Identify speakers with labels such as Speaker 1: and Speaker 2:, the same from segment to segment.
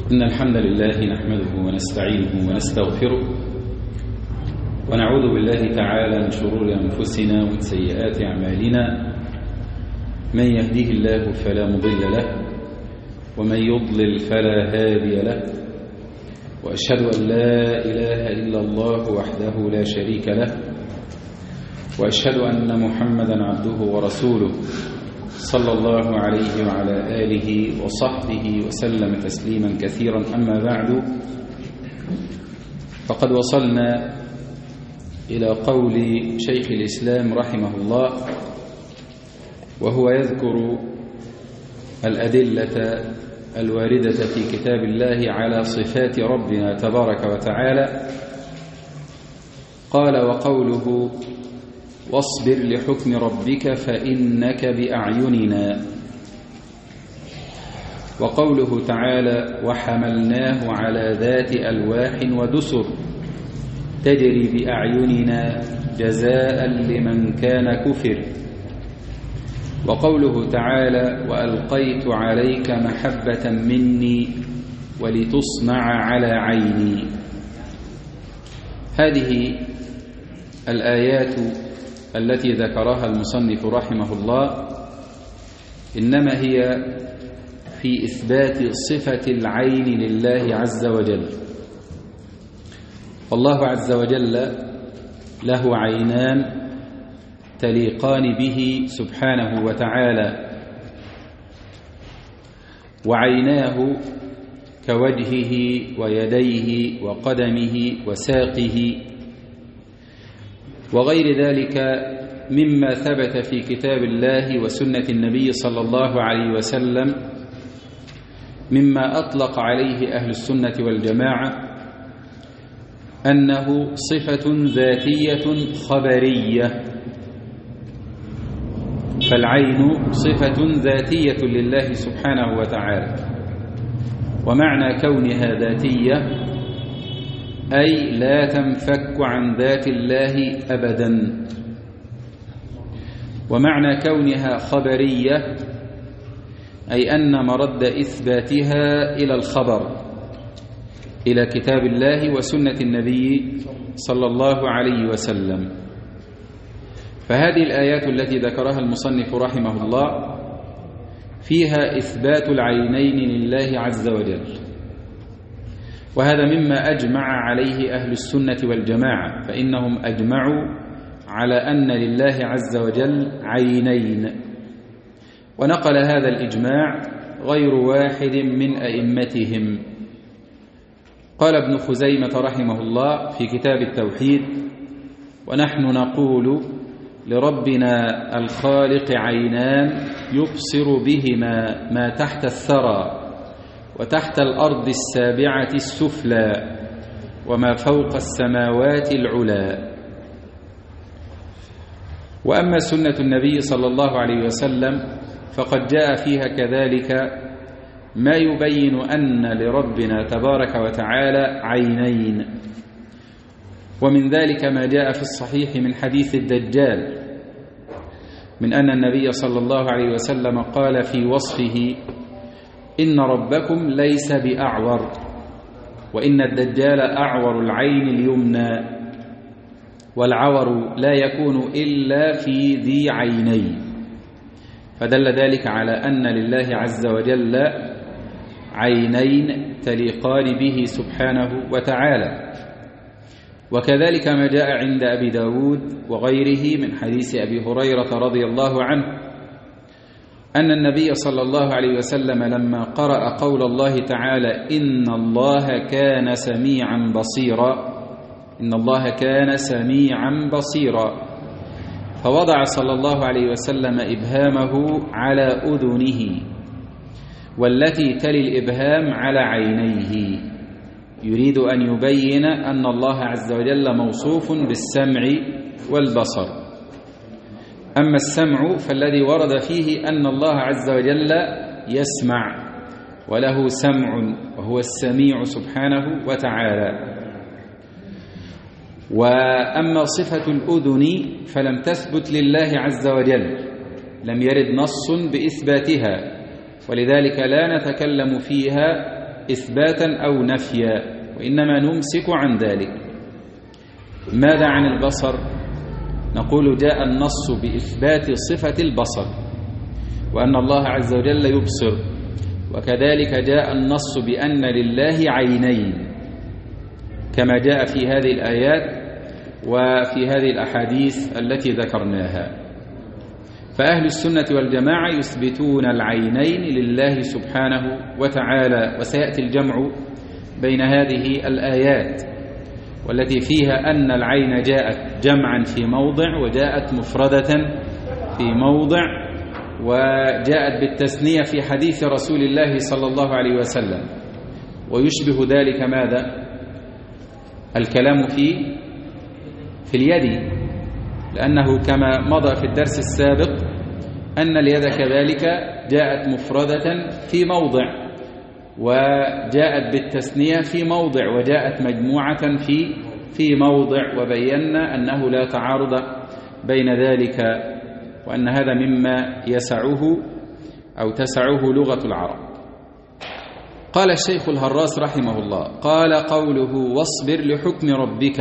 Speaker 1: إن الحمد لله نحمده ونستعينه ونستغفره ونعوذ بالله تعالى من شرور أنفسنا ومن سيئات أعمالنا. من يهديه الله فلا مضل له ومن يضلل فلا هادي له، وأشهد أن لا إله إلا الله وحده لا شريك له، وأشهد أن محمدا عبده ورسوله صلى الله عليه وعلى آله وصحبه وسلم تسليما كثيرا. أما بعد، فقد وصلنا إلى قول شيخ الإسلام رحمه الله، وهو يذكر الأدلة الواردة في كتاب الله على صفات ربنا تبارك وتعالى. قال: وقوله واصبر لحكم ربك فإنك بأعيننا. وقوله تعالى: وحملناه على ذات ألواح ودسر تجري بأعيننا جزاء لمن كان كفر. وقوله تعالى: وألقيت عليك محبة مني ولتصنع على عيني. هذه الآيات التي ذكرها المصنف رحمه الله إنما هي في إثبات صفة العين لله عز وجل. والله عز وجل له عينان تليقان به سبحانه وتعالى، وعيناه كوجهه ويديه وقدمه وساقه وغير ذلك مما ثبت في كتاب الله وسنة النبي صلى الله عليه وسلم، مما أطلق عليه أهل السنة والجماعة أنه صفة ذاتية خبرية. فالعين صفة ذاتية لله سبحانه وتعالى، ومعنى كونها ذاتية أي لا تنفك عن ذات الله أبدا. ومعنى كونها خبرية أي أن مرد إثباتها إلى الخبر، إلى كتاب الله وسنة النبي صلى الله عليه وسلم. فهذه الآيات التي ذكرها المصنف رحمه الله فيها إثبات العينين لله عز وجل، وهذا مما أجمع عليه أهل السنة والجماعة، فإنهم أجمعوا على أن لله عز وجل عينين. ونقل هذا الإجماع غير واحد من أئمتهم. قال ابن خزيمة رحمه الله في كتاب التوحيد: ونحن نقول لربنا الخالق عينان يبصر بهما ما تحت الثرى وتحت الأرض السابعة السفلى وما فوق السماوات العلى. وأما سنة النبي صلى الله عليه وسلم فقد جاء فيها كذلك ما يبين أن لربنا تبارك وتعالى عينين. ومن ذلك ما جاء في الصحيح من حديث الدجال، من أن النبي صلى الله عليه وسلم قال في وصفه: إن ربكم ليس بأعور، وإن الدجال أعور العين اليمنى، والعور لا يكون إلا في ذي عينين. فدل ذلك على أن لله عز وجل عينين تليقان به سبحانه وتعالى. وكذلك ما جاء عند أبي داود وغيره من حديث أبي هريرة رضي الله عنه أن النبي صلى الله عليه وسلم لما قرأ قول الله تعالى: إن الله كان سميعا بصيرا، إن الله كان سميعا بصيرا، فوضع صلى الله عليه وسلم إبهامه على أذنه، والتي تلي الإبهام على عينيه، يريد أن يبين أن الله عز وجل موصوف بالسمع والبصر. أما السمع فالذي ورد فيه أن الله عز وجل يسمع وله سمع، وهو السميع سبحانه وتعالى. وأما صفة الأذن فلم تثبت لله عز وجل، لم يرد نص بإثباتها، ولذلك لا نتكلم فيها إثباتا أو نفيا، وإنما نمسك عن ذلك. ماذا عن البصر؟ نقول جاء النص بإثبات صفة البصر، وأن الله عز وجل يبصر، وكذلك جاء النص بأن لله عينين كما جاء في هذه الآيات وفي هذه الأحاديث التي ذكرناها. فأهل السنة والجماعة يثبتون العينين لله سبحانه وتعالى، وسيأتي الجمع بين هذه الآيات والتي فيها أن العين جاءت جمعا في موضع، وجاءت مفردة في موضع، وجاءت بالتثنية في حديث رسول الله صلى الله عليه وسلم. ويشبه ذلك ماذا؟ الكلام في اليد، لأنه كما مضى في الدرس السابق أن اليد كذلك جاءت مفردة في موضع، وجاءت بالتثنية في موضع، وجاءت مجموعة في موضع، وبينا أنه لا تعارض بين ذلك، وأن هذا مما يسعه أو تسعه لغة العرب. قال الشيخ الهراس رحمه الله: قال قوله واصبر لحكم ربك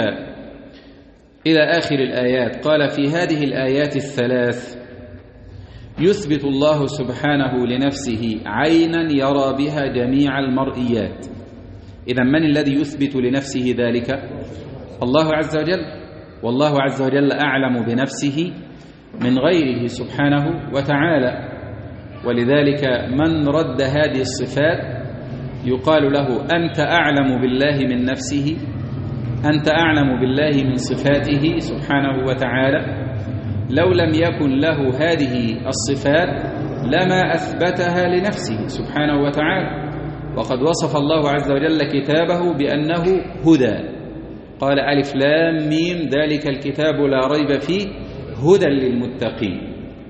Speaker 1: إلى آخر الآيات. قال في هذه الآيات الثلاث يثبت الله سبحانه لنفسه عينا يرى بها جميع المرئيات. إذن من الذي يثبت لنفسه ذلك؟ الله عز وجل، والله عز وجل أعلم بنفسه من غيره سبحانه وتعالى. ولذلك من رد هذه الصفات يقال له أنت أعلم بالله من نفسه، أنت أعلم بالله من صفاته سبحانه وتعالى. لو لم يكن له هذه الصفات لما أثبتها لنفسه سبحانه وتعالى. وقد وصف الله عز وجل كتابه بأنه هدى، قال ألف لام ميم ذلك الكتاب لا ريب فيه هدى للمتقين.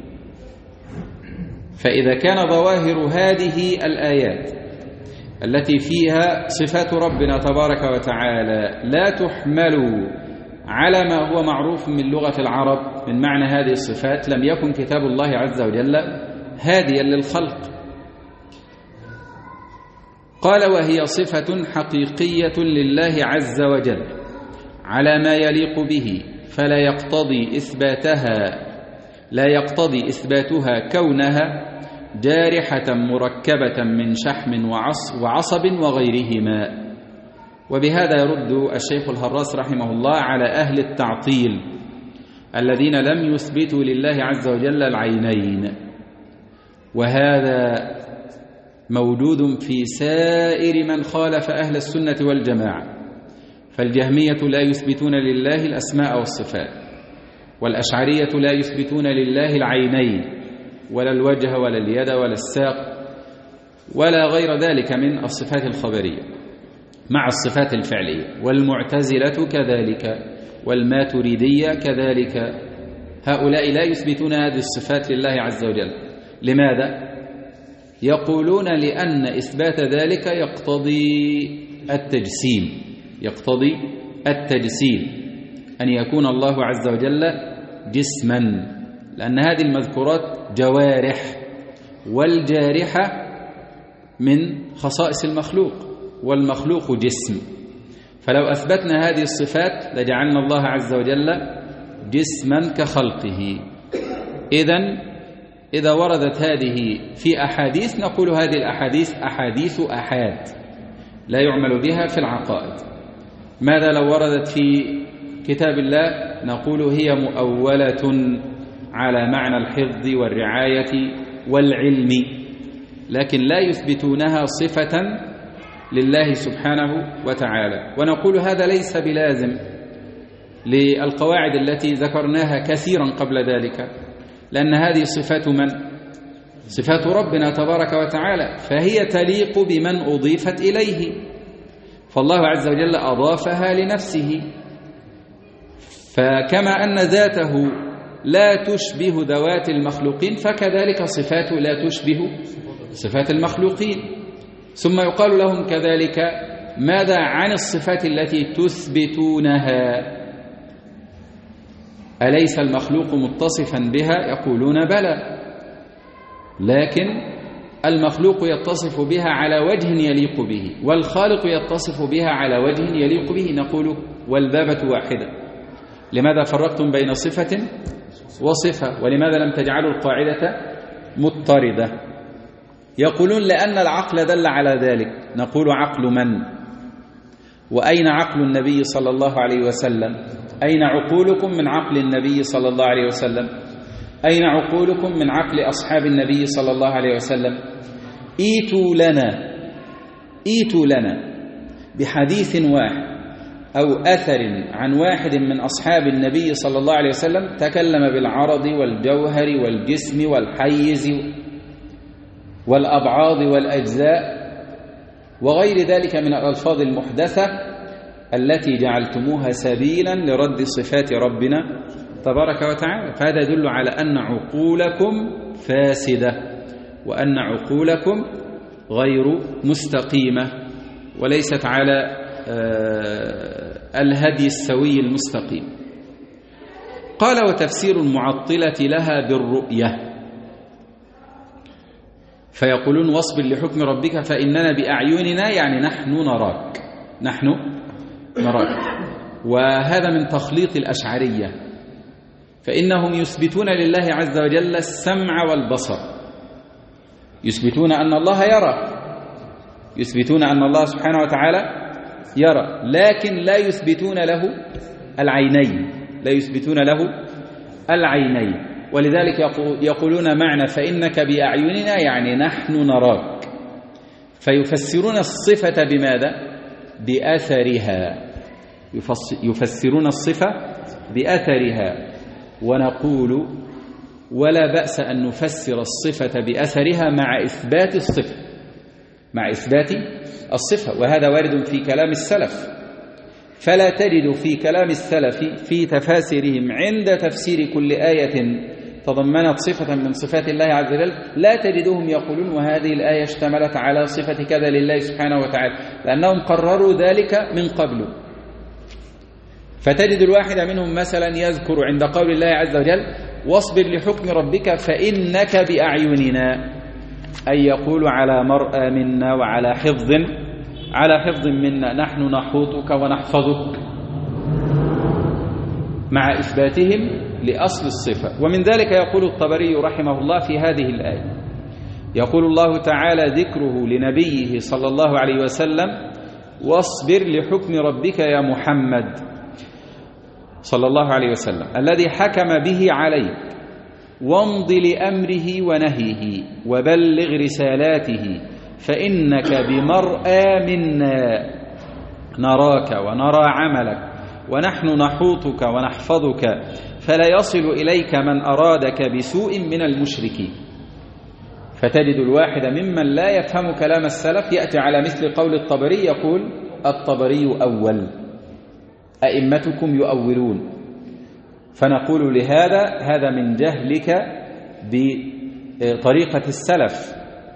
Speaker 1: فإذا كان ظواهر هذه الآيات التي فيها صفات ربنا تبارك وتعالى لا تحمل على ما هو معروف من لغة العرب من معنى هذه الصفات، لم يكن كتاب الله عز وجل هاديا للخلق. قال وهي صفة حقيقية لله عز وجل على ما يليق به، فلا يقتضي إثباتها كونها جارحة مركبة من شحم وعصب وغيرهما. وبهذا يرد الشيخ الهراس رحمه الله على أهل التعطيل الذين لم يثبتوا لله عز وجل العينين، وهذا موجود في سائر من خالف أهل السنة والجماعة. فالجهمية لا يثبتون لله الأسماء والصفات، والأشعرية لا يثبتون لله العينين ولا الوجه ولا اليد ولا الساق ولا غير ذلك من الصفات الخبرية مع الصفات الفعلية، والمعتزلة كذلك والماتريدية كذلك. هؤلاء لا يثبتون هذه الصفات لله عز وجل. لماذا؟ يقولون لأن إثبات ذلك يقتضي التجسيم، أن يكون الله عز وجل جسما، لأن هذه المذكورات جوارح، والجارحة من خصائص المخلوق، والمخلوق جسم. فلو أثبتنا هذه الصفات لجعلنا الله عز وجل جسما كخلقه. إذا وردت هذه في أحاديث نقول هذه الأحاديث أحاديث أحاد لا يعمل بها في العقائد. ماذا لو وردت في كتاب الله؟ نقول هي مؤولة على معنى الحفظ والرعاية والعلم، لكن لا يثبتونها صفة لله سبحانه وتعالى. ونقول هذا ليس بلازم للقواعد التي ذكرناها كثيرا قبل ذلك، لأن هذه صفات من؟ صفات ربنا تبارك وتعالى، فهي تليق بمن أضيفت إليه، فالله عز وجل أضافها لنفسه. فكما أن ذاته لا تشبه ذوات المخلوقين، فكذلك صفاته لا تشبه صفات المخلوقين. ثم يقال لهم كذلك ماذا عن الصفات التي تثبتونها؟ أليس المخلوق متصفا بها؟ يقولون بلى، لكن المخلوق يتصف بها على وجه يليق به، والخالق يتصف بها على وجه يليق به، نقول والبابة واحدة. لماذا فرقتم بين صفة وصفة؟ ولماذا لم تجعلوا القاعدة مضطردة؟ يقولون لأن العقل دل على ذلك. نقول عقل من؟ وأين عقل النبي صلى الله عليه وسلم؟ أين عقولكم من عقل النبي صلى الله عليه وسلم؟ أين عقولكم من عقل أصحاب النبي صلى الله عليه وسلم؟ ايتوا لنا بحديث واحد أو أثر عن واحد من أصحاب النبي صلى الله عليه وسلم تكلم بالعرض والجوهر والجسم والحيز والأبعاض والأجزاء وغير ذلك من الألفاظ المحدثة التي جعلتموها سبيلا لرد صفات ربنا تبارك وتعالى. فهذا يدل على أن عقولكم فاسدة، وأن عقولكم غير مستقيمة، وليست على الهدي السوي المستقيم. قال: وتفسير المعطلة لها بالرؤية، فيقولون: واصبر لحكم ربك فإننا بأعيننا، يعني نحن نراك، نحن نراك. وهذا من تخليط الأشعرية، فإنهم يثبتون لله عز وجل السمع والبصر، يثبتون أن الله يرى، يثبتون أن الله سبحانه وتعالى يرى، لكن لا يثبتون له العينين، لا يثبتون له العينين. ولذلك يقولون معنى فإنك بأعيننا يعني نحن نراك، فيفسرون الصفة بماذا؟ بأثرها، يفسرون الصفة بأثرها. ونقول ولا بأس أن نفسر الصفة بأثرها مع إثبات الصفة، مع إثبات الصفة، وهذا وارد في كلام السلف. فلا تجد في كلام السلف في تفاسيرهم عند تفسير كل آية تضمنت صفة من صفات الله عز وجل لا تجدهم يقولون وهذه الآية اشتملت على صفة كذا لله سبحانه وتعالى، لأنهم قرروا ذلك من قبل. فتجد الواحد منهم مثلا يذكر عند قول الله عز وجل: واصبر لحكم ربك فإنك بأعيننا، أي يقول على مرأى منا وعلى حفظ، على حفظ منا، نحن نحوطك ونحفظك، مع إثباتهم لأصل الصفة. ومن ذلك يقول الطبري رحمه الله في هذه الآية، يقول الله تعالى ذكره لنبيه صلى الله عليه وسلم: واصبر لحكم ربك يا محمد صلى الله عليه وسلم الذي حكم به عليك، وامض لأمره ونهيه وبلغ رسالاته، فإنك بمرأى منا، نراك ونرى عملك، ونحن نحوطك ونحفظك، فلا يصل إليك من أرادك بسوء من المشركين. فتجد الواحد ممن لا يفهم كلام السلف يأتي على مثل قول الطبري، يقول الطبري أول، أئمتكم يؤولون. فنقول لهذا: هذا من جهلك بطريقة السلف.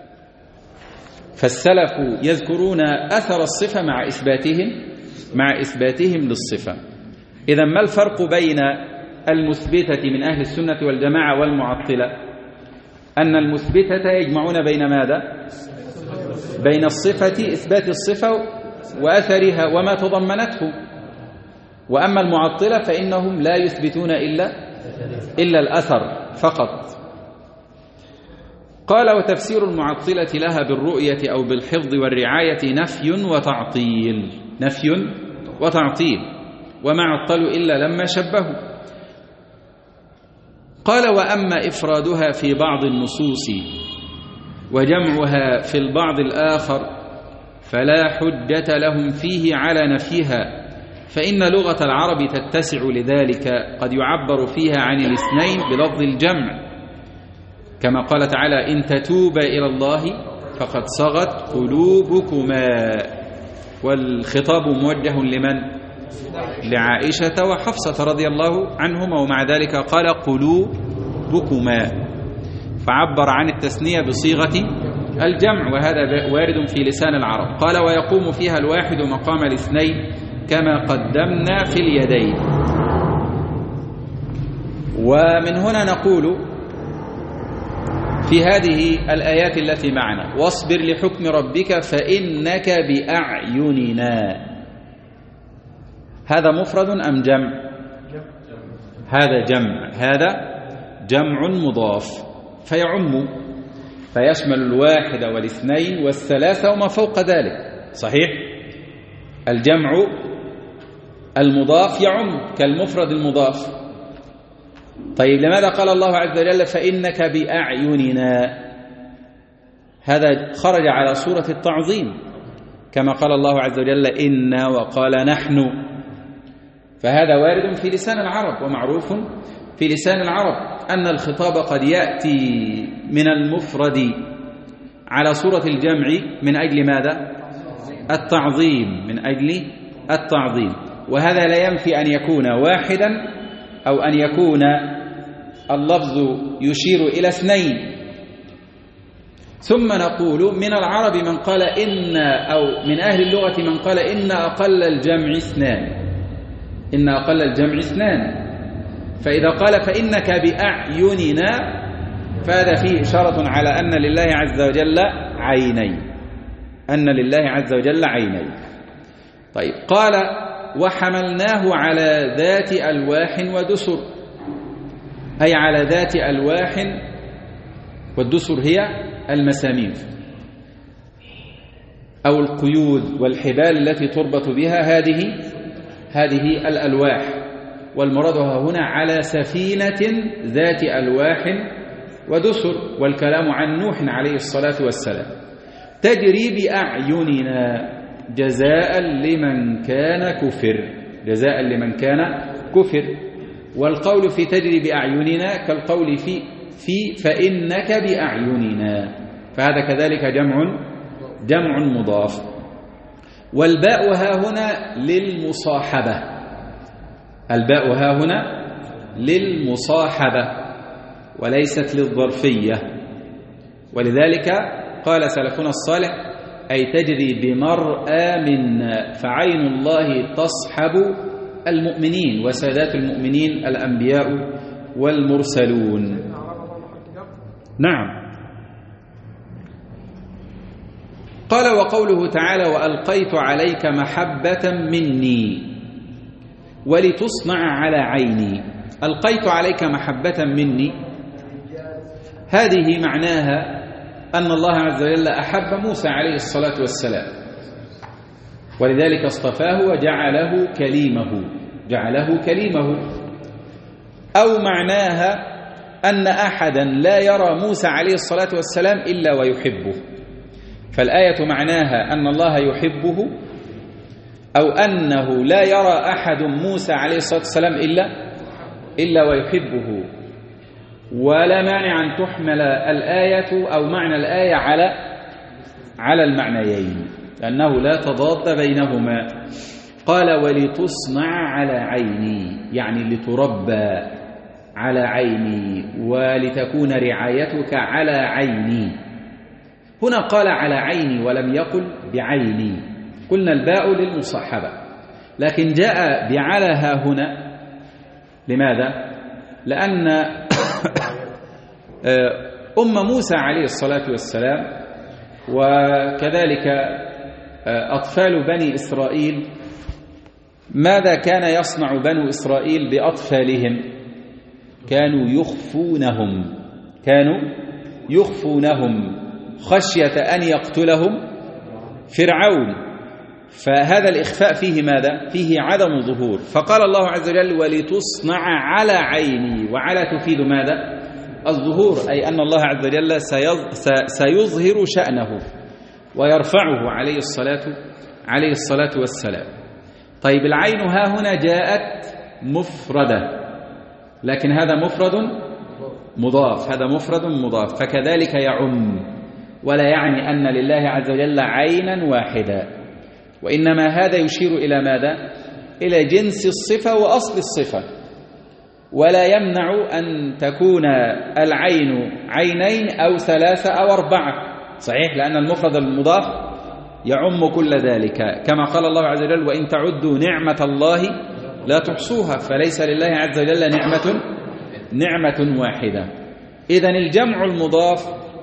Speaker 1: فالسلف يذكرون أثر الصفة مع إثباتهم للصفة. إذن ما الفرق بين المثبتة من أهل السنة والجماعة والمعطلة؟ أن المثبتة يجمعون بين ماذا؟ بين الصفة، إثبات الصفة وأثرها وما تضمنته. وأما المعطلة فإنهم لا يثبتون إلا الأثر فقط. قال: وتفسير المعطلة لها بالرؤية أو بالحفظ والرعاية نفي وتعطيل، نفي وتعطيل، وما عطلوا إلا لما شبهوا. قال: وأما إفرادها في بعض النصوص وجمعها في البعض الآخر فلا حجة لهم فيه على نفيها، فإن لغة العرب تتسع لذلك، قد يعبر فيها عن الاثنين بلفظ الجمع، كما قال تعالى: إن تتوبا إلى الله فقد صغت قلوبكما. والخطاب موجه لمن؟ لعائشة وحفصة رضي الله عنهما، ومع ذلك قال قلوبكما، فعبر عن التثنية بصيغة الجمع، وهذا وارد في لسان العرب. قال: ويقوم فيها الواحد مقام الاثنين كما قدمنا في اليدين. ومن هنا نقول في هذه الآيات التي معنا: واصبر لحكم ربك فإنك بأعيننا. هذا مفرد أم جمع؟ هذا جمع، هذا جمع مضاف فيعم، فيشمل الواحد والاثنين والثلاثة وما فوق ذلك. صحيح؟ الجمع المضاف يعم كالمفرد المضاف. طيب لماذا قال الله عز وجل فإنك بأعيننا؟ هذا خرج على صورة التعظيم، كما قال الله عز وجل إنا وقال نحن، فهذا وارد في لسان العرب، ومعروف في لسان العرب أن الخطاب قد يأتي من المفرد على صورة الجمع من أجل ماذا؟ التعظيم، من أجل التعظيم. وهذا لا ينفي أن يكون واحدا أو أن يكون اللفظ يشير إلى اثنين. ثم نقول من العرب من قال إن، أو من أهل اللغة من قال إن أقل الجمع اثنان، إن أقل الجمع اثنان. فإذا قال فإنك بأعيننا فهذا فيه إشارة على أن لله عز وجل عينين، أن لله عز وجل عينين. طيب قال وحملناه على ذات ألواح ودسر، أي على ذات ألواح، والدسر هي المسامير أو القيود والحبال التي تربط بها هذه الألواح. والمراد هنا على سفينة ذات ألواح ودسر، والكلام عن نوح عليه الصلاة والسلام. تجري بأعيننا جزاء لمن كان كفر، جزاء لمن كان كفر. والقول في تجري بأعيننا كالقول في فإنك بأعيننا، فهذا كذلك جمع مضاف. والباء ها هنا للمصاحبة، الباء ها هنا للمصاحبة وليست للظرفية. ولذلك قال سلفنا الصالح أي تجري بمرأى منا، فعين الله تصحب المؤمنين وسادات المؤمنين الأنبياء والمرسلون. نعم. قال وقوله تعالى وألقيت عليك محبة مني ولتصنع على عيني. ألقيت عليك محبة مني، هذه معناها أن الله عز وجل أحب موسى عليه الصلاة والسلام، ولذلك اصطفاه وجعله كليمه. أو معناها أن أحدا لا يرى موسى عليه الصلاة والسلام إلا ويحبه، فالآية معناها أن الله يحبه، أو أنه لا يرى أحد موسى عليه الصلاة والسلام إلا ويحبه. ولا مانع أن تحمل الآية أو معنى الآية على المعنيين، لأنه لا تضاد بينهما. قال ولتصنع على عيني، يعني لتربى على عيني ولتكون رعايتك على عيني. هنا قال على عيني ولم يقل بعيني، قلنا الباء للمصاحبة، لكن جاء بعلها هنا لماذا؟ لأن أم موسى عليه الصلاة والسلام وكذلك أطفال بني إسرائيل، ماذا كان يصنع بنو إسرائيل بأطفالهم؟ كانوا يخفونهم خشية أن يقتلهم فرعون. فهذا الإخفاء فيه ماذا؟ فيه عدم ظهور. فقال الله عز وجل ولتصنع على عيني، وعلى تفيد ماذا؟ الظهور، أي أن الله عز وجل سيظهر شأنه ويرفعه عليه الصلاة والسلام. طيب العين ها هنا جاءت مفردة، لكن هذا مفرد مضاف، فكذلك يعم، ولا يعني أن لله عز وجل عينا واحدة، وإنما هذا يشير إلى ماذا؟ إلى جنس الصفة وأصل الصفة، ولا يمنع أن تكون العين عينين أو ثلاثة أو أربعة. صحيح، لأن المفرد المضاف يعم كل ذلك، كما قال الله عز وجل وإن تعدوا نعمة الله لا تحصوها، فليس لله عز وجل نعمة واحدة. إذن الجمع المضاف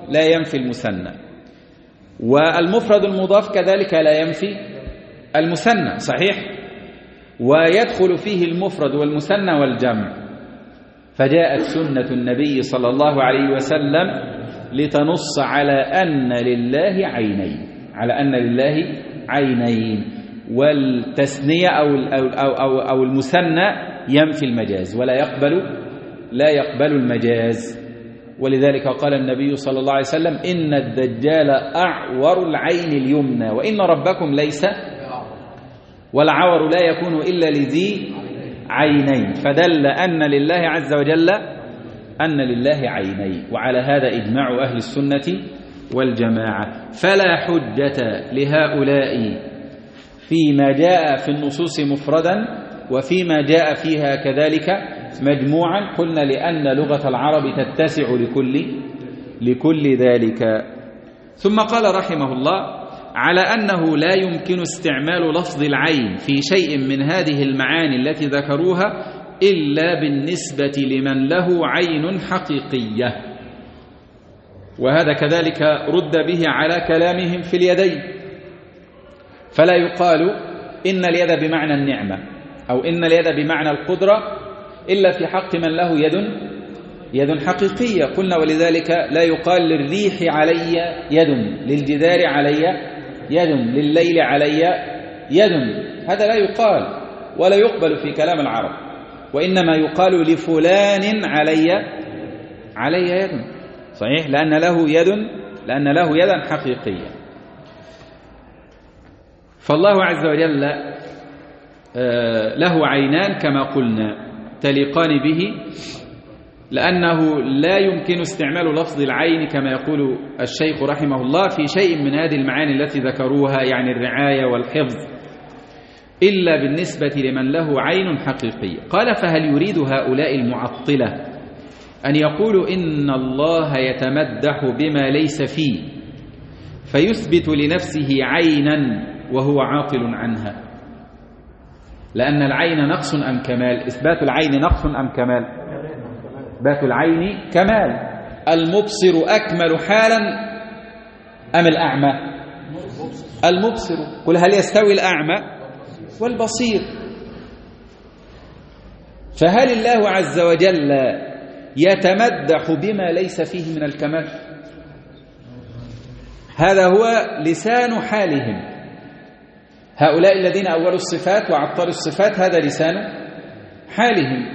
Speaker 1: لا ينفي المثنى، والمفرد المضاف كذلك لا ينفي المثنى، صحيح؟ ويدخل فيه المفرد والمثنى والجمع. فجاءت سنة النبي صلى الله عليه وسلم لتنص على أن لله عينين، على أن لله عينين، والتثنية أو المثنى ينفي المجاز ولا يقبل المجاز. ولذلك قال النبي صلى الله عليه وسلم: إن الدجال أعور العين اليمنى وإن ربكم ليس، والعور لا يكون إلا لذي عينين، فدل أن لله عز وجل عينين. وعلى هذا إجماع أهل السنة والجماعة، فلا حجة لهؤلاء فيما جاء في النصوص مفردا وفيما جاء فيها كذلك مجموعا. قلنا لأن لغة العرب تتسع لكل ذلك. ثم قال رحمه الله: على أنه لا يمكن استعمال لفظ العين في شيء من هذه المعاني التي ذكروها إلا بالنسبة لمن له عين حقيقية. وهذا كذلك رد به على كلامهم في اليدين، فلا يقال إن اليد بمعنى النعمة أو إن اليد بمعنى القدرة إلا في حق من له يد حقيقية. قلنا ولذلك لا يقال للريح علي يد، للجدار علي يد، لليل علي يد، هذا لا يقال ولا يقبل في كلام العرب، وإنما يقال لفلان علي يد، صحيح، لأن له يدا حقيقية. فالله عز وجل له عينان كما قلنا تليقان به، لأنه لا يمكن استعمال لفظ العين كما يقول الشيخ رحمه الله في شيء من هذه المعاني التي ذكروها، يعني الرعاية والحفظ، إلا بالنسبة لمن له عين حقيقية. قال: فهل يريد هؤلاء المعطلة أن يقولوا إن الله يتمدح بما ليس فيه فيثبت لنفسه عينا وهو عاطل عنها؟ لأن العين نقص أم كمال؟ إثبات العين نقص أم كمال؟ إثبات العين كمال. المبصر أكمل حالا أم الأعمى؟ المبصر. قل هل يستوي الأعمى والبصير؟ فهل الله عز وجل يتمدح بما ليس فيه من الكمال؟ هذا هو لسان حالهم، هؤلاء الذين أولوا الصفات وعطلوا الصفات، هذا لسان حالهم.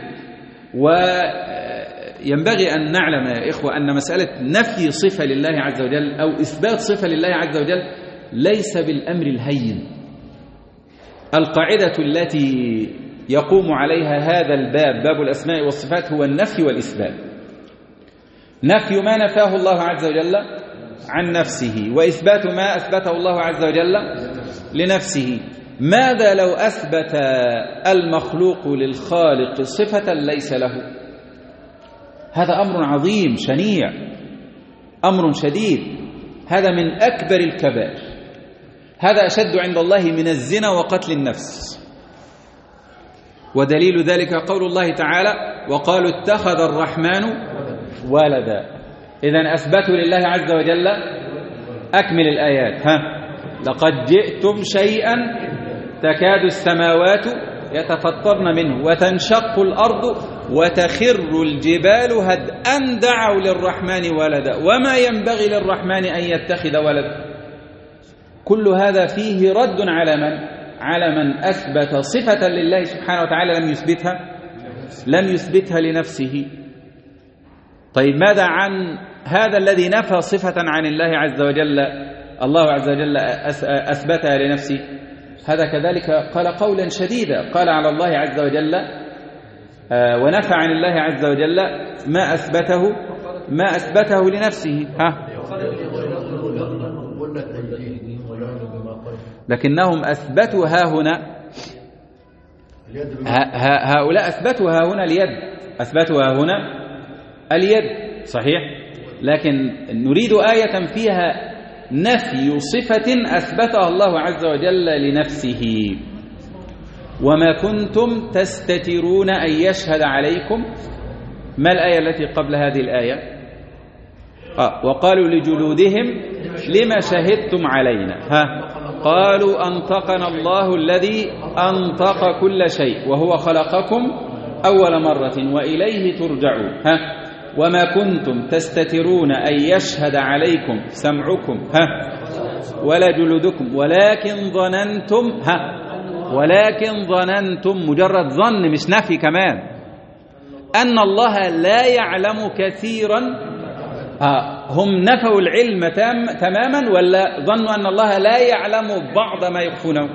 Speaker 1: وينبغي أن نعلم يا إخوة أن مسألة نفي صفة لله عز وجل أو إثبات صفة لله عز وجل ليس بالأمر الهين. القاعدة التي يقوم عليها هذا الباب، باب الأسماء والصفات، هو النفي والإثبات. نفي ما نفاه الله عز وجل عن نفسه، وإثبات ما أثبته الله عز وجل لنفسه. ماذا لو أثبت المخلوق للخالق صفة ليس له؟ هذا أمر عظيم شنيع، أمر شديد، هذا من أكبر الكبائر، هذا أشد عند الله من الزنا وقتل النفس. ودليل ذلك قول الله تعالى: وقالوا اتخذ الرحمن ولدا. إذن أثبتوا لله عز وجل. أكمل الآيات. لقد جئتم شيئا تكاد السماوات يتفطرن منه وتنشق الأرض وتخر الجبال هدءا دعوا للرحمن ولدا وما ينبغي للرحمن أن يتخذ ولدا. كل هذا فيه رد على من أثبت صفة لله سبحانه وتعالى لم يثبتها لنفسه. طيب ماذا عن هذا الذي نفى صفة عن الله عز وجل، الله عز وجل أثبتها لنفسه؟ هذا كذلك قال قولا شديدا، قال على الله عز وجل ونفى عن الله عز وجل ما أثبته لنفسه. لكنهم أثبتوا هؤلاء أثبتوا هنا اليد، أثبتوا هنا اليد، صحيح، لكن نريد آية فيها نفي صفة أثبتها الله عز وجل لنفسه. وما كنتم تستترون أن يشهد عليكم. ما الآية التي قبل هذه الآية؟ وقالوا لجلودهم لما شهدتم علينا قالوا أنطقنا الله الذي أنطق كل شيء وهو خلقكم أول مرة وإليه ترجعون وما كنتم تستترون أن يشهد عليكم سمعكم ولا جلودكم ولكن ظننتم مجرد ظن مش نفي كمان أن الله لا يعلم كثيرا. هم نفوا العلم تماما ولا ظنوا أن الله لا يعلم بعض ما يخفونه؟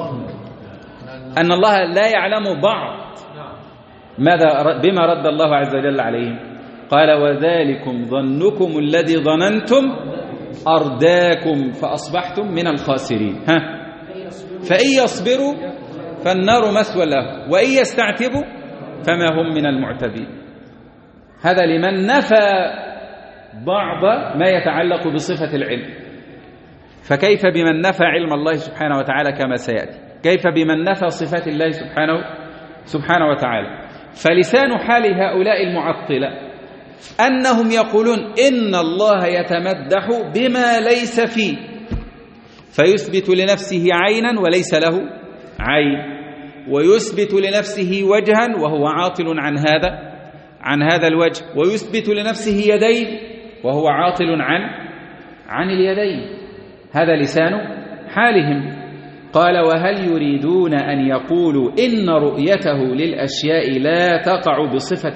Speaker 1: أن الله لا يعلم بعض. بما رد الله عز وجل عليهم؟ قال وذلكم ظنكم الذي ظننتم أرداكم فأصبحتم من الخاسرين. فإن يصبروا فالنار مثوى له وإن يستعتبوا فما هم من المعتبين. هذا لمن نفى بعض ما يتعلق بصفة العلم. فكيف بمن نفى علم الله سبحانه وتعالى كما سيأتي؟ كيف بمن نفى صفات الله سبحانه وتعالى؟ فلسان حال هؤلاء المعطلة أنهم يقولون إن الله يتمدح بما ليس فيه فيثبت لنفسه عينا وليس له عين ويثبت لنفسه وجها وهو عاطل عن هذا الوجه ويثبت لنفسه يدين وهو عاطل عن اليدين. هذا لسان حالهم. قال وهل يريدون أن يقولوا إن رؤيته للأشياء لا تقع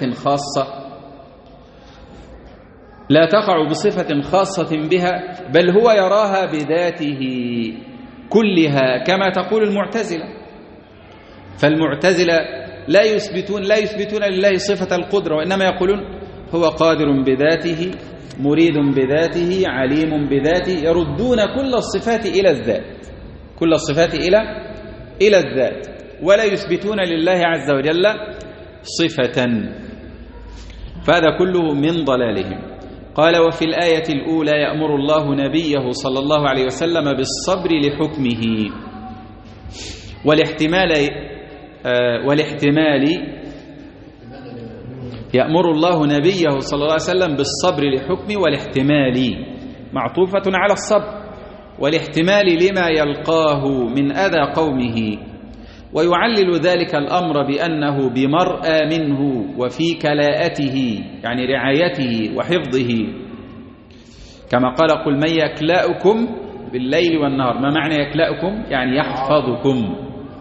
Speaker 1: بصفة خاصة بها بل هو يراها بذاته كلها كما تقول المعتزلة. فالمعتزلة لا يثبتون لله صفة القدرة وإنما يقولون هو قادر بذاته مريد بذاته عليم بذاته. يردون كل الصفات إلى الذات ولا يثبتون لله عز وجل صفة. فهذا كله من ضلالهم. قال وفي الآية الأولى يأمر الله نبيه صلى الله عليه وسلم بالصبر لحكمه والاحتمال يأمر الله نبيه صلى الله عليه وسلم بالصبر لحكمه والاحتمال معطوفة على الصبر والاحتمال لما يلقاه من أذى قومه ويعلل ذلك الأمر بأنه بمرأى منه وفي كلاءته يعني رعايته وحفظه كما قال قل من يكلأكم بالليل والنهار. ما معنى يكلأكم؟ يعني يحفظكم.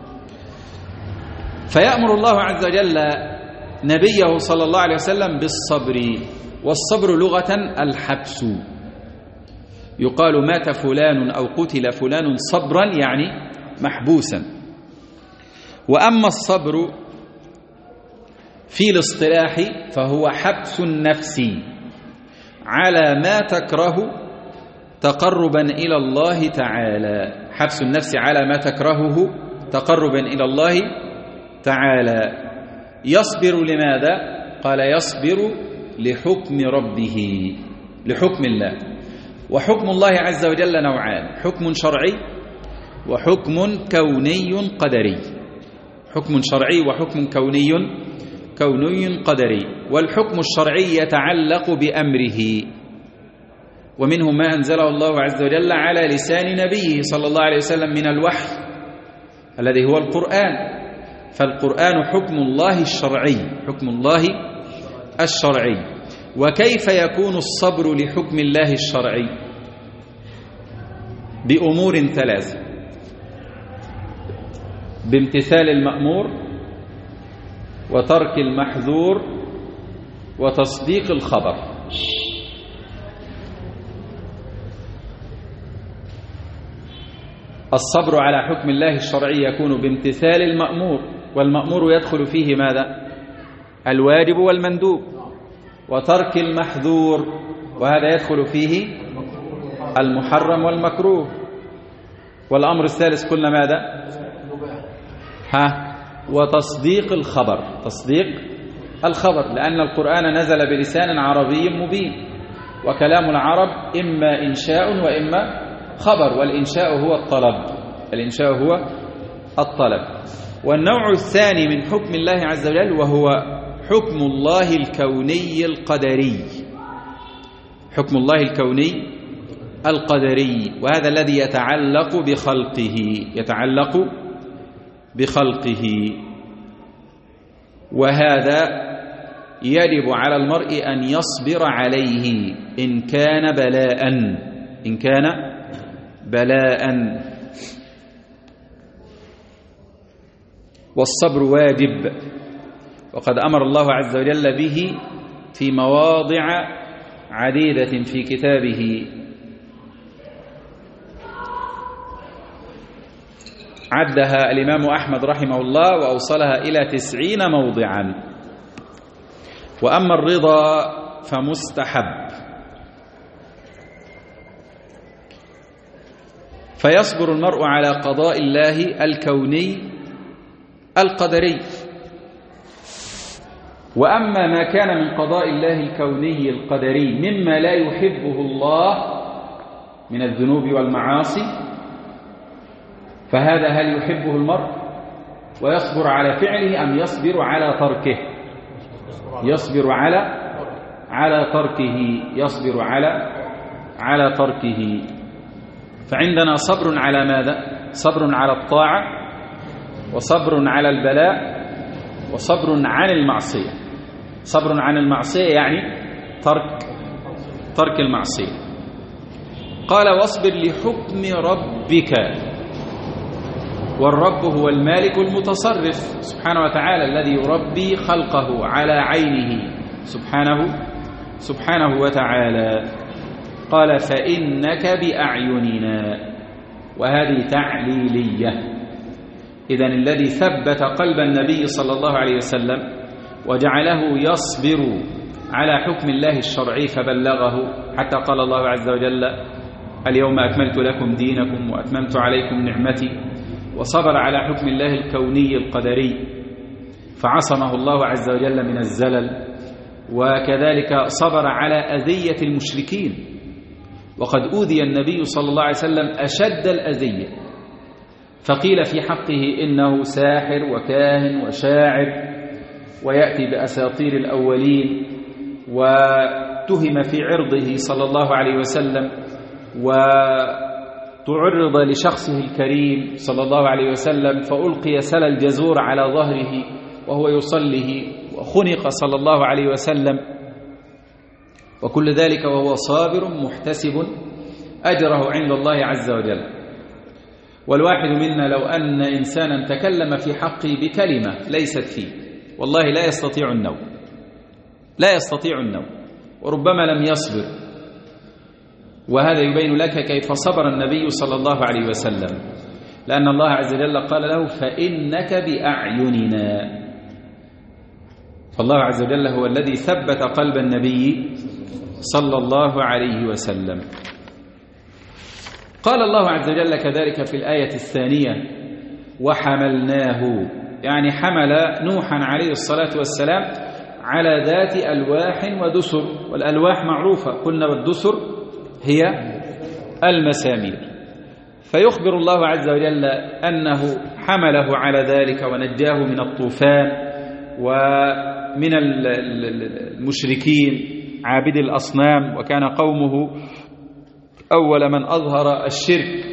Speaker 1: فيأمر الله عز وجل نبيه صلى الله عليه وسلم بالصبر. والصبر لغة الحبس. يقال مات فلان أو قتل فلان صبرا يعني محبوسا. وأما الصبر في الاصطلاح فهو حبس النفس على ما تكره تقربا إلى الله تعالى. حبس النفس على ما تكرهه تقربا إلى الله تعالى. يصبر لماذا؟ قال يصبر لحكم ربه لحكم الله. وحكم الله عز وجل نوعان: حكم شرعي وحكم كوني قدري. حكم شرعي وحكم كوني قدري. والحكم الشرعي يتعلق بأمره ومنه ما أنزله الله عز وجل على لسان نبيه صلى الله عليه وسلم من الوحي الذي هو القرآن. فالقرآن حكم الله الشرعي حكم الله الشرعي. وكيف يكون الصبر لحكم الله الشرعي؟ بأمور ثلاثة: بامتثال المأمور وترك المحذور وتصديق الخبر. الصبر على حكم الله الشرعي يكون بامتثال المأمور، والمأمور يدخل فيه ماذا؟ الواجب والمندوب. وترك المحذور، وهذا يدخل فيه المحرم والمكروه. والأمر الثالث قلنا ماذا؟ وتصديق الخبر. تصديق الخبر، لأن القرآن نزل بلسان عربي مبين، وكلام العرب إما إنشاء وإما خبر، والإنشاء هو الطلب. والنوع الثاني من حكم الله عز وجل وهو حكم الله الكوني القدري. حكم الله الكوني القدري، وهذا الذي يتعلق بخلقه، وهذا يجب على المرء أن يصبر عليه إن كان بلاء، والصبر واجب، وقد أمر الله عز وجل به في مواضع عديدة في كتابه، عدها الإمام أحمد رحمه الله وأوصلها إلى 90 موضعا. وأما الرضا فمستحب، فيصبر المرء على قضاء الله الكوني القدري. وأما ما كان من قضاء الله الكوني القدري مما لا يحبه الله من الذنوب والمعاصي، فهذا هل يحبه المرء ويصبر على فعله أم يصبر على تركه؟ يصبر على تركه. فعندنا صبر على ماذا؟ صبر على الطاعة، وصبر على البلاء، وصبر عن المعصية. صبر عن المعصية يعني ترك المعصية. قال واصبر لحكم ربك، والرب هو المالك المتصرف سبحانه وتعالى الذي يربي خلقه على عينه سبحانه وتعالى. قال فإنك بأعيننا، وهذه تعليلية. إذن الذي ثبت قلب النبي صلى الله عليه وسلم وجعله يصبر على حكم الله الشرعي فبلغه، حتى قال الله عز وجل اليوم أكملت لكم دينكم وأتممت عليكم نعمتي، وصبر على حكم الله الكوني القدري فعصمه الله عز وجل من الزلل. وكذلك صبر على أذية المشركين، وقد أوذي النبي صلى الله عليه وسلم أشد الأذية، فقيل في حقه إنه ساحر وكاهن وشاعر ويأتي بأساطير الأولين، وتهم في عرضه صلى الله عليه وسلم، وتعرض لشخصه الكريم صلى الله عليه وسلم، فألقي سل الجزور على ظهره وهو يصلي، وخنق صلى الله عليه وسلم، وكل ذلك وهو صابر محتسب أجره عند الله عز وجل. والواحد منا لو أن إنسانا تكلم في حقه بكلمة ليست فيه، والله لا يستطيع النوم، وربما لم يصبر. وهذا يبين لك كيف صبر النبي صلى الله عليه وسلم، لأن الله عز وجل قال له فإنك بأعيننا. فالله عز وجل هو الذي ثبت قلب النبي صلى الله عليه وسلم. قال الله عز وجل كذلك في الآية الثانية وحملناه، يعني حمل نوحا عليه الصلاة والسلام على ذات ألواح ودسر، والألواح معروفة قلنا، والدسر هي المسامير. فيخبر الله عز وجل أنه حمله على ذلك ونجاه من الطوفان ومن المشركين عابد الأصنام، وكان قومه أول من أظهر الشرك،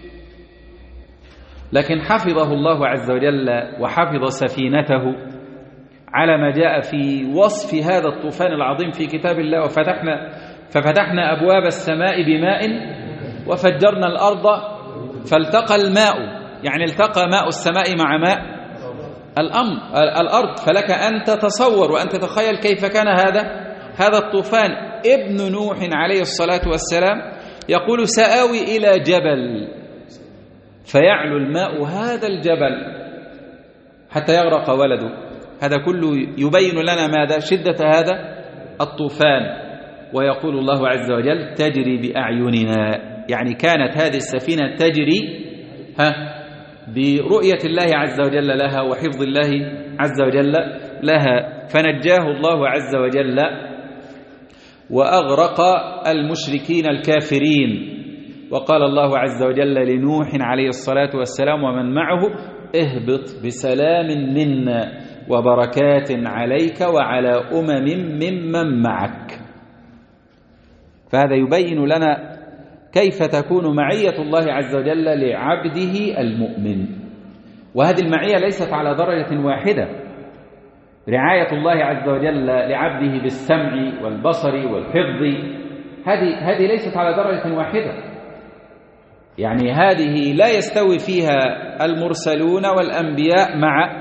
Speaker 1: لكن حفظه الله عز وجل وحفظ سفينته على ما جاء في وصف هذا الطوفان العظيم في كتاب الله. ففتحنا أبواب السماء بماء وفجرنا الأرض فالتقى الماء، يعني التقى ماء السماء مع ماء الأرض. فلك أن تتصور وأن تتخيل كيف كان هذا الطوفان. ابن نوح عليه الصلاة والسلام يقول سآوي إلى جبل فيعلو الماء هذا الجبل حتى يغرق ولده. هذا كله يبين لنا ماذا؟ شدة هذا الطوفان. ويقول الله عز وجل تجري بأعيننا، يعني كانت هذه السفينة تجري برؤية الله عز وجل لها وحفظ الله عز وجل لها، فنجاه الله عز وجل وأغرق المشركين الكافرين. وقال الله عز وجل لنوح عليه الصلاة والسلام ومن معه اهبط بسلام منا وبركات عليك وعلى أمم ممن معك. فهذا يبين لنا كيف تكون معية الله عز وجل لعبده المؤمن. وهذه المعية ليست على درجة واحدة. رعاية الله عز وجل لعبده بالسمع والبصر والحفظ هذه ليست على درجة واحدة. يعني هذه لا يستوي فيها المرسلون والأنبياء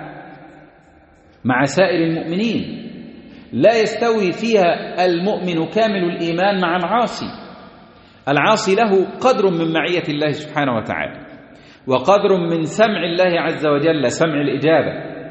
Speaker 1: مع سائر المؤمنين، لا يستوي فيها المؤمن كامل الإيمان مع العاصي. العاصي له قدر من معية الله سبحانه وتعالى، وقدر من سمع الله عز وجل، سمع الإجابة،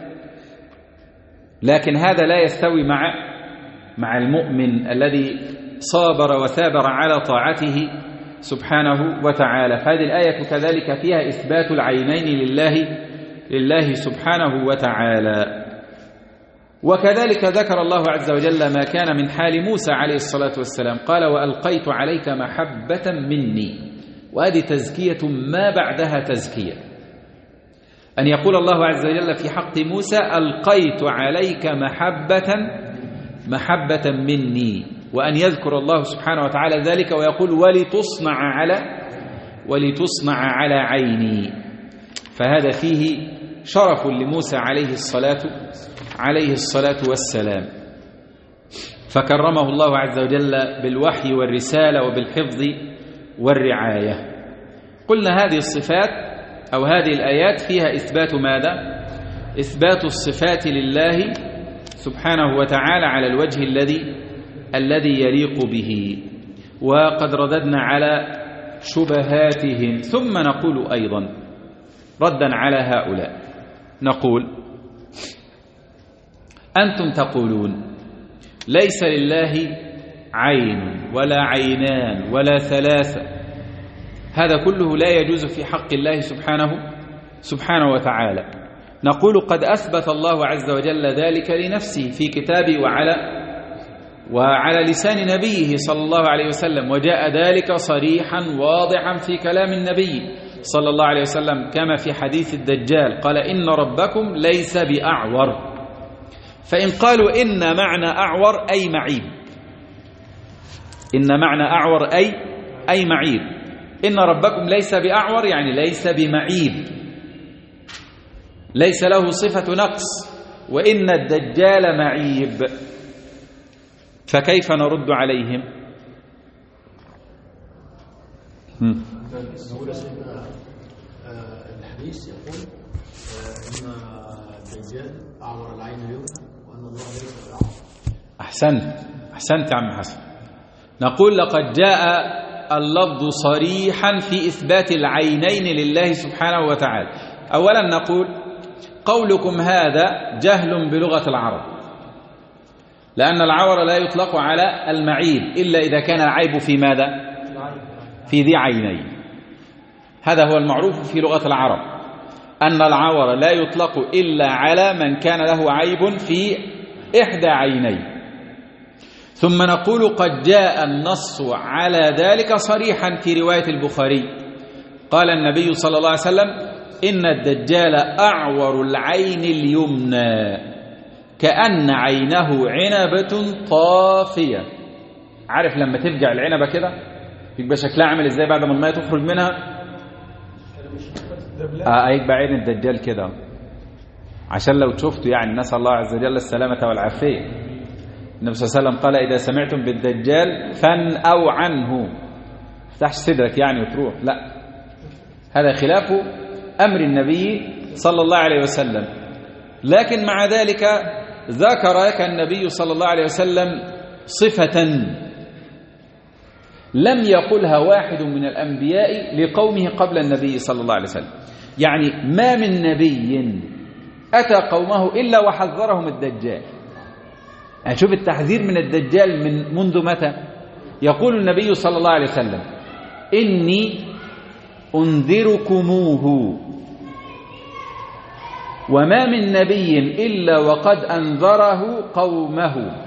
Speaker 1: لكن هذا لا يستوي مع المؤمن الذي صابر وثابر على طاعته سبحانه وتعالى. فهذه الآية كذلك فيها إثبات العينين لله سبحانه وتعالى. وكذلك ذكر الله عز وجل ما كان من حال موسى عليه الصلاة والسلام، قال وألقيت عليك محبة مني. وهذه تزكية ما بعدها تزكية، أن يقول الله عز وجل في حق موسى ألقيت عليك محبة مني، وأن يذكر الله سبحانه وتعالى ذلك ويقول ولتصنع على عيني. فهذا فيه شرف لموسى عليه الصلاة والسلام، فكرمه الله عز وجل بالوحي والرسالة وبالحفظ والرعاية. قلنا هذه الصفات أو هذه الآيات فيها إثبات ماذا؟ إثبات الصفات لله سبحانه وتعالى على الوجه الذي يليق به. وقد رددنا على شبهاتهم، ثم نقول أيضا ردا على هؤلاء، نقول أنتم تقولون ليس لله عين ولا عينان ولا ثلاثة، هذا كله لا يجوز في حق الله سبحانه وتعالى. نقول قد أثبت الله عز وجل ذلك لنفسه في كتابه وعلى لسان نبيه صلى الله عليه وسلم، وجاء ذلك صريحا واضحا في كلام النبي صلى الله عليه وسلم كما في حديث الدجال، قال إن ربكم ليس بأعور. فإن قالوا إن معنى أعور أي معيب، إن معنى أعور أي معيب، إن ربكم ليس بأعور يعني ليس بمعيب، ليس له صفة نقص، وإن الدجال معيب، فكيف نرد عليهم؟
Speaker 2: الحديث يقول إن الدجال أعور العين اليمنى وأن الله ليس بأعور.
Speaker 1: أحسنت يا عم حسن. نقول لقد جاء اللفظ صريحا في إثبات العينين لله سبحانه وتعالى. أولا نقول قولكم هذا جهل بلغة العرب، لأن العور لا يطلق على المعيب إلا إذا كان العيب في ماذا؟ في ذي عينين. هذا هو المعروف في لغة العرب، أن العور لا يطلق إلا على من كان له عيب في إحدى عينيه. ثم نقول قد جاء النص على ذلك صريحا في رواية البخاري، قال النبي صلى الله عليه وسلم إن الدجال أعور العين اليمنى كأن عينه عنبة طافية. عارف لما تفجع العنبة كده يبقى شكلها عامل ازاي بعد ما الماء تخرج منها؟ يبقى عين الدجال كده، عشان لو شفتوا يعني نسأل الله عز وجل السلامة والعافية. النبي صلى الله عليه وسلم قال إذا سمعتم بالدجال فانأوا عنه، افتحش صدرك يعني وتروح، لا، هذا خلاف أمر النبي صلى الله عليه وسلم. لكن مع ذلك ذكر لك النبي صلى الله عليه وسلم صفة لم يقلها واحد من الأنبياء لقومه قبل النبي صلى الله عليه وسلم. يعني ما من نبي أتى قومه إلا وحذرهم الدجال. يعني شوف التحذير من الدجال منذ متى؟ يقول النبي صلى الله عليه وسلم إني أنذركموه، وما من نبي إلا وقد أنذره قومه.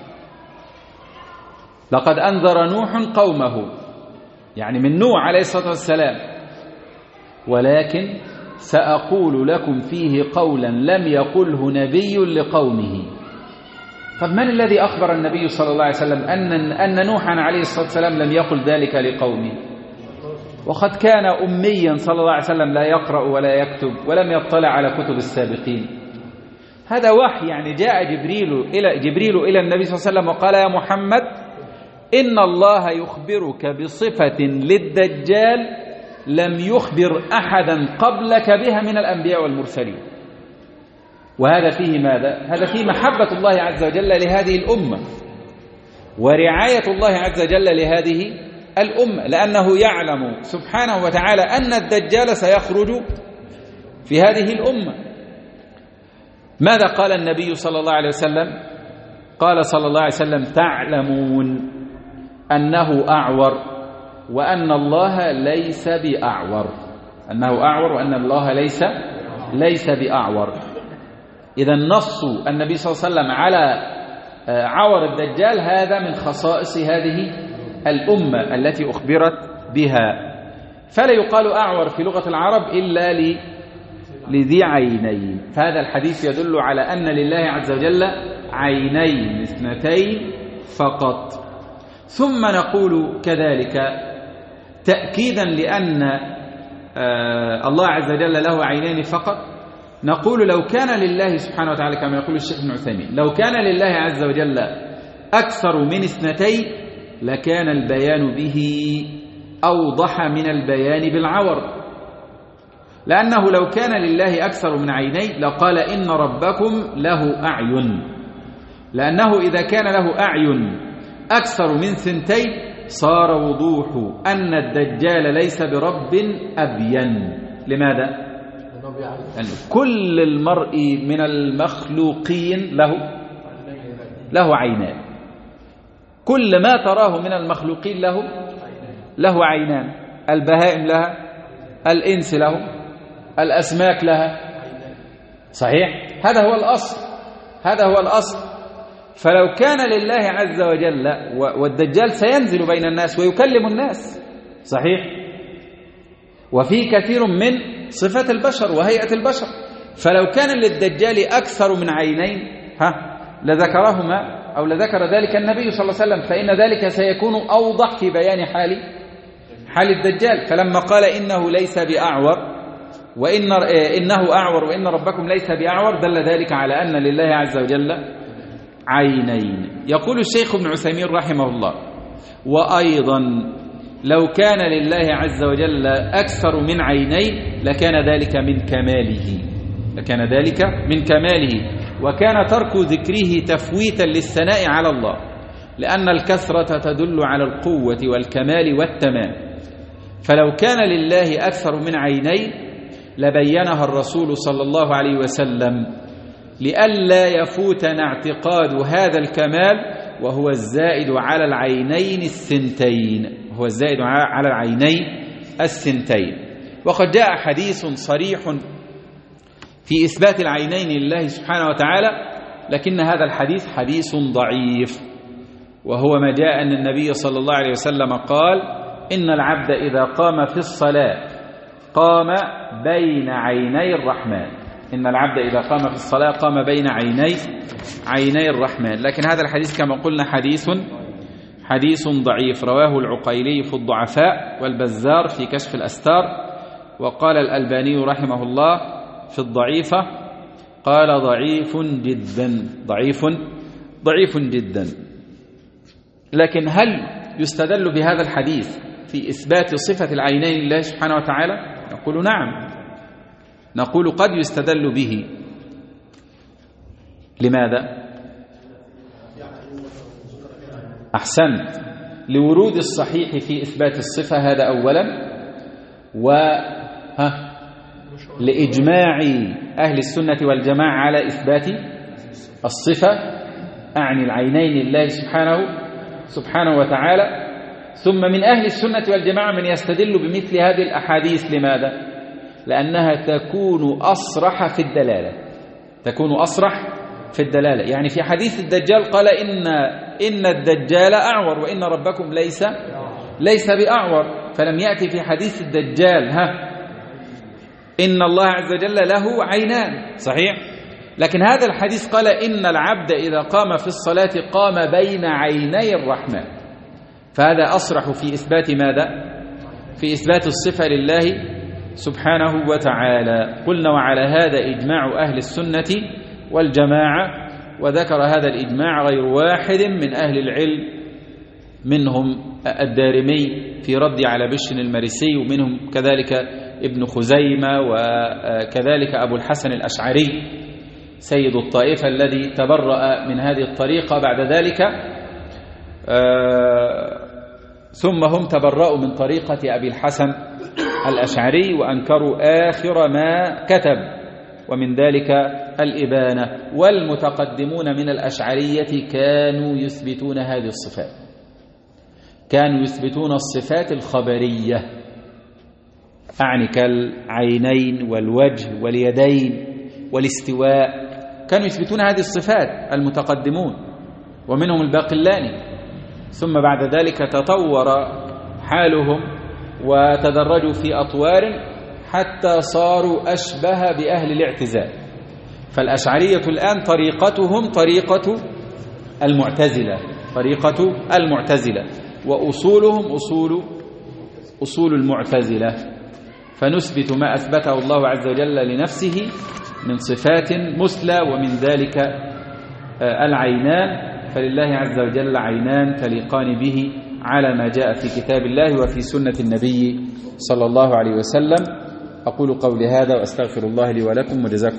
Speaker 1: لقد أنذر نوح قومه، يعني من نوح عليه الصلاة والسلام، ولكن سأقول لكم فيه قولا لم يقله نبي لقومه. طب من الذي أخبر النبي صلى الله عليه وسلم أن نوحا عليه الصلاة والسلام لم يقل ذلك لقومه؟ وقد كان أميا صلى الله عليه وسلم لا يقرأ ولا يكتب ولم يطلع على كتب السابقين. هذا وحي، يعني جاء جبريل إلى النبي صلى الله عليه وسلم وقال: يا محمد إن الله يخبرك بصفة للدجال لم يخبر أحدا قبلك بها من الأنبياء والمرسلين. وهذا فيه ماذا؟ هذا فيه محبة الله عز وجل لهذه الأمة ورعاية الله عز وجل لهذه الأمة، لأنه يعلم سبحانه وتعالى أن الدجال سيخرج في هذه الأمة. ماذا قال النبي صلى الله عليه وسلم؟ قال صلى الله عليه وسلم: تعلمون أنه أعور وأن الله ليس بأعور. أنه أعور وأن الله ليس بأعور. إذا نص النبي صلى الله عليه وسلم على عور الدجال هذا من خصائص هذه الأمة التي أخبرت بها. فلا يقال أعور في لغة العرب إلا لذي عينين. فهذا الحديث يدل على أن لله عز وجل عينين اثنتين فقط. ثم نقول كذلك تأكيدا لأن الله عز وجل له عينين فقط، نقول لو كان لله سبحانه وتعالى كما يقول الشيخ ابن عثيمين، لو كان لله عز وجل أكثر من اثنتين لكان البيان به أوضح من البيان بالعور، لأنه لو كان لله أكثر من عينين لقال إن ربكم له أعين، لأنه إذا كان له أعين أكثر من ثنتين صار وضوح أن الدجال ليس برب أبين. لماذا؟ يعني كل المرء من المخلوقين له عينان، كل ما تراه من المخلوقين له عينان. البهائم لها، الإنس له، الأسماك لها، صحيح؟ هذا هو الأصل. فلو كان لله عز وجل، والدجال سينزل بين الناس ويكلم الناس، صحيح؟ وفيه كثير من صفات البشر وهيئة البشر، فلو كان للدجال أكثر من عينين لذكرهما أو لذكر ذلك النبي صلى الله عليه وسلم، فإن ذلك سيكون أوضح في بيان حال الدجال. فلما قال إنه ليس بأعور إنه أعور وإن ربكم ليس بأعور دل ذلك على أن لله عز وجل عينين. يقول الشيخ ابن عثيمين رحمه الله: وأيضا لو كان لله عز وجل أكثر من عينين لكان ذلك من كماله، وكان ترك ذكره تفويتا للثناء على الله، لأن الكثرة تدل على القوة والكمال والتمام. فلو كان لله أكثر من عينين لبينها الرسول صلى الله عليه وسلم لئلا يفوتنا اعتقاد هذا الكمال وهو الزائد على العينين الثنتين. وقد جاء حديث صريح في إثبات العينين لله سبحانه وتعالى، لكن هذا الحديث حديث ضعيف، وهو ما جاء أن النبي صلى الله عليه وسلم قال: إن العبد إذا قام في الصلاة قام بين عيني الرحمن. إن العبد إذا قام في الصلاة قام بين عيني الرحمن. لكن هذا الحديث كما قلنا حديث ضعيف، رواه العقيلي في الضعفاء والبزار في كشف الأستار، وقال الألباني رحمه الله في الضعيفة قال ضعيف جدا. لكن هل يستدل بهذا الحديث في إثبات صفة العينين لله سبحانه وتعالى؟ نقول نعم، نقول قد يستدل به. لماذا؟ أحسنت، لورود الصحيح في إثبات الصفة، هذا أولا، لإجماع أهل السنة والجماعة على إثبات الصفة أعني العينين لله سبحانه وتعالى. ثم من أهل السنة والجماعة من يستدل بمثل هذه الأحاديث. لماذا؟ لأنها تكون أصرح في الدلالة. يعني في حديث الدجال قال إن الدجال أعور وإن ربكم ليس بأعور، فلم يأتي في حديث الدجال إن الله عز وجل له عينان، صحيح؟ لكن هذا الحديث قال إن العبد إذا قام في الصلاة قام بين عيني الرحمن، فهذا أصرح في إثبات ماذا؟ في إثبات الصفة لله سبحانه وتعالى. قلنا وعلى هذا إجماع أهل السنة والجماعة، وذكر هذا الإجماع غير واحد من أهل العلم، منهم الدارمي في رد على بشر المريسي، ومنهم كذلك ابن خزيمة، وكذلك أبو الحسن الأشعري سيد الطائفة الذي تبرأ من هذه الطريقة بعد ذلك، ثم هم تبرأوا من طريقة أبي الحسن الأشعري وأنكروا آخر ما كتب، ومن ذلك الإبانة. والمتقدمون من الأشعرية كانوا يثبتون هذه الصفات، كانوا يثبتون الصفات الخبرية، أعني كالعينين والوجه واليدين والاستواء، كانوا يثبتون هذه الصفات المتقدمون، ومنهم الباقلاني. ثم بعد ذلك تطور حالهم وتدرجوا في أطوار حتى صاروا أشبه بأهل الاعتزال. فالأشعرية الآن طريقتهم طريقة المعتزلة، وأصولهم أصول المعتزلة. فنثبت ما أثبته الله عز وجل لنفسه من صفات مثلى، ومن ذلك العينان، فلله عز وجل عينان تليقان به على ما جاء في كتاب الله وفي سنة النبي صلى الله عليه وسلم. أقول قولي هذا وأستغفر الله لي ولكم، وجزاكم